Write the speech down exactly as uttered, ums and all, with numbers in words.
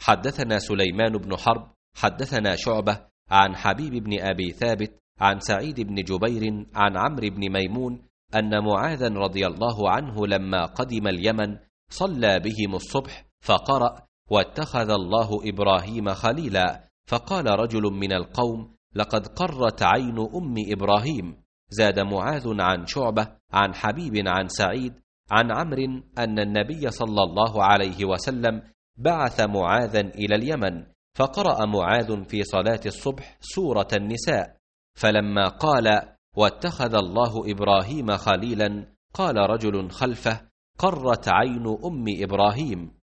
حدثنا سليمان بن حرب حدثنا شعبة عن حبيب بن أبي ثابت عن سعيد بن جبير عن عمرو بن ميمون أن معاذا رضي الله عنه لما قدم اليمن صلى بهم الصبح فقرأ: واتخذ الله إبراهيم خليلا. فقال رجل من القوم: لقد قرت عين أم إبراهيم. زاد معاذ عن شعبة عن حبيب عن سعيد عن عمرو أن النبي صلى الله عليه وسلم بعث معاذا إلى اليمن، فقرأ معاذ في صلاة الصبح سورة النساء، فلما قال: واتخذ الله إبراهيم خليلا، قال رجل خلفه: قرت عين أم إبراهيم.